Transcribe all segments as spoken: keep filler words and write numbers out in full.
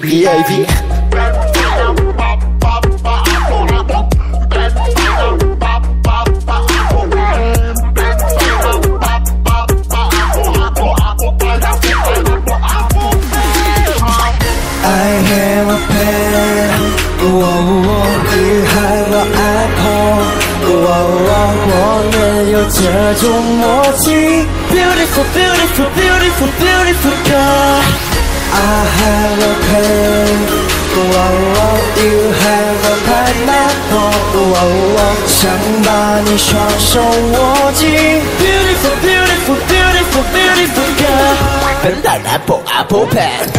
baby。I have a pen, oh, oh, you have an apple, oh, oh, 我们有这种默契。Beautiful, beautiful, beautiful, beautiful girl. I have a pen, oh, oh, you have a pineapple, oh, oh, 想把你双手握紧。Beautiful, beautiful, beautiful, beautiful girl. 笨蛋 apple, apple pen。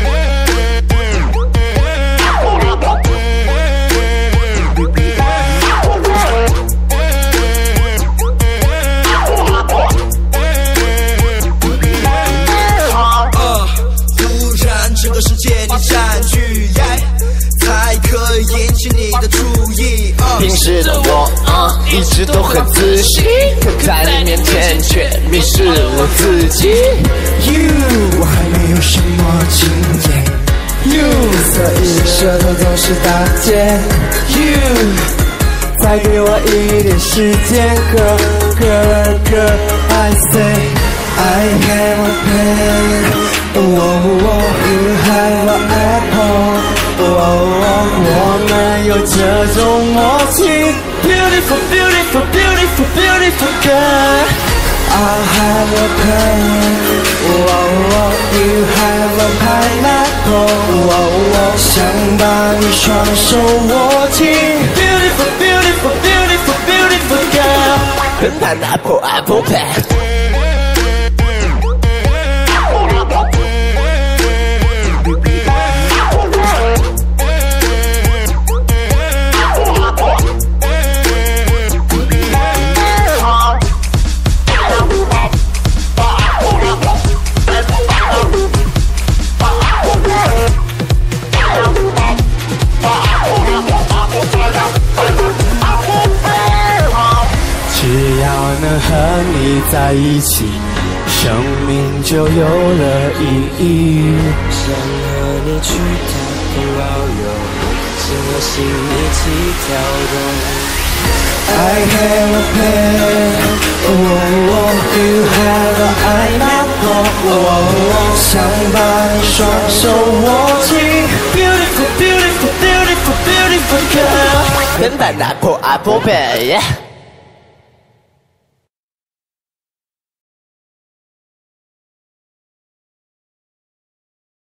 这个世界你占据，才可以引起你的注意。 平时的我、uh, 一直都很自信，可在你面前却迷失了自己。You， 我还没有什么经验 ，You， 所以舌头总是打结。You， 再给我一点时间 ，Girl Girl Girl I say I have a pen。Oh, oh, oh, you have an apple. Oh, oh, oh, 我们有这种默契。Beautiful, beautiful, beautiful, beautiful girl. I have a pen. Oh, oh, oh, you have a pineapple. Oh, oh, oh, 想把你双手握紧。Beautiful, beautiful, beautiful, beautiful girl. 笨蛋 apple, apple pen。只要能和你在一起，生命就有了意义。 想和你去太空遨游，请我心一起跳动。 I have a pen, oh, oh, you have an apple, oh, oh, 想把你双手握紧。Beautiful, beautiful, beautiful, beautiful girl. 笨蛋 apple, apple pen, yeah.